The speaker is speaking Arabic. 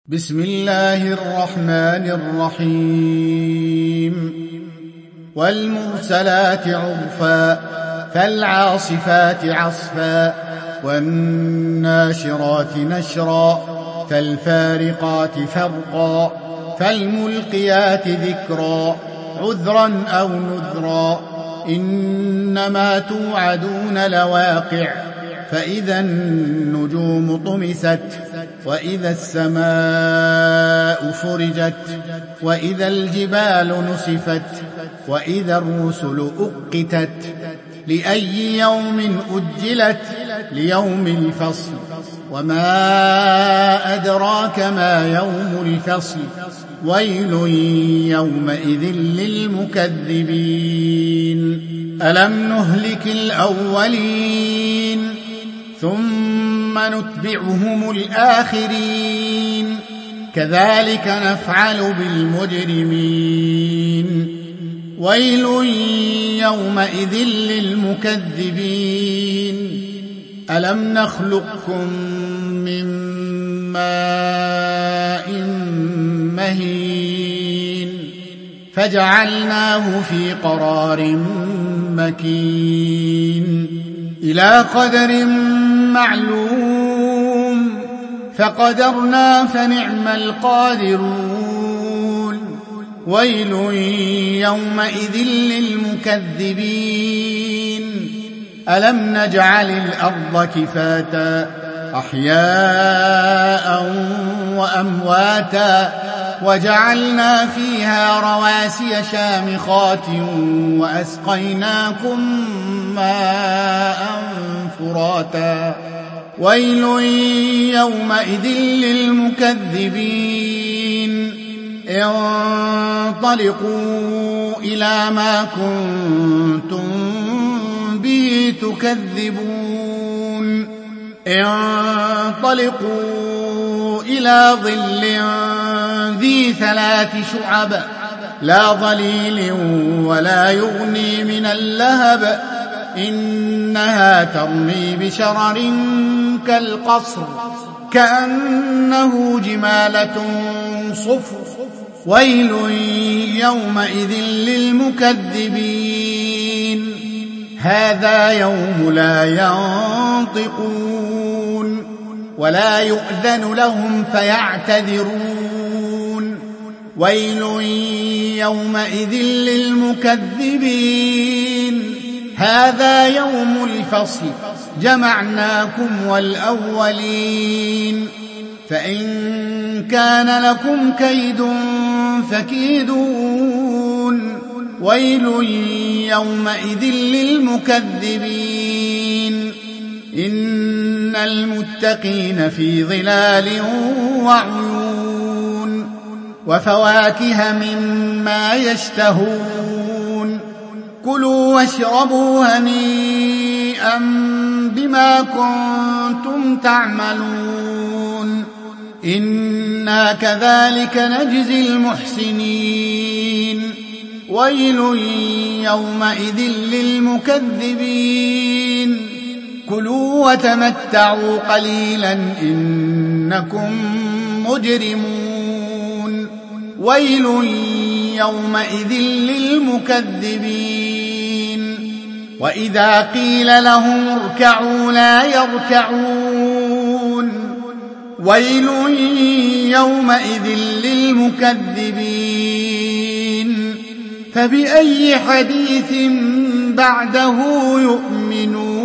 بسم الله الرحمن الرحيم والمرسلات عرفا فالعاصفات عصفا والناشرات نشرا فالفارقات فرقا فالملقيات ذكرا عذرا أو نذرا إنما توعدون لواقع فإذا النجوم طمست وإذا السماء فرجت وإذا الجبال نسفت وإذا الرسل أقتت لأي يوم أجلت ليوم الفصل وما أدراك ما يوم الفصل ويل يومئذ للمكذبين ألم نهلك الأولين ثم نتبعهم الآخرين كذلك نفعل بالمجرمين ويل يومئذ للمكذبين ألم نخلقكم من ماء مهين فجعلناه في قرار مكين إلى قدر معلوم فقدرنا فنعم القادرون ويل يومئذ للمكذبين ألم نجعل الأرض كفاتا أحياء وأمواتا وجعلنا فيها رواسي شامخات وأسقيناكم ماء فراتا ويل يومئذ للمكذبين انطلقوا إلى ما كنتم به تكذبون انطلقوا إلى ظل ذي 3 شعب لا ظليل ولا يغني من اللهب إنها ترمي بشرر كالقصر كأنه جمالة صفر ويل يومئذ للمكذبين هذا يوم لا ينطقون ولا يؤذن لهم فيعتذرون ويل يومئذ للمكذبين هذا يوم الفصل جمعناكم والأولين فإن كان لكم كيد فكيدون ويل يومئذ للمكذبين إن المتقين في ظلال وعيون وفواكه مما يشتهون كلوا واشربوا هنيئا بما كنتم تعملون إنا كذلك نجزي المحسنين ويل يومئذ للمكذبين كلوا وتمتعوا قليلا إنكم مجرمون ويل يومئذ للمكذبين وإذا قيل لهم اركعوا لا يركعون ويل يومئذ للمكذبين فبأي حديث بعده يؤمنون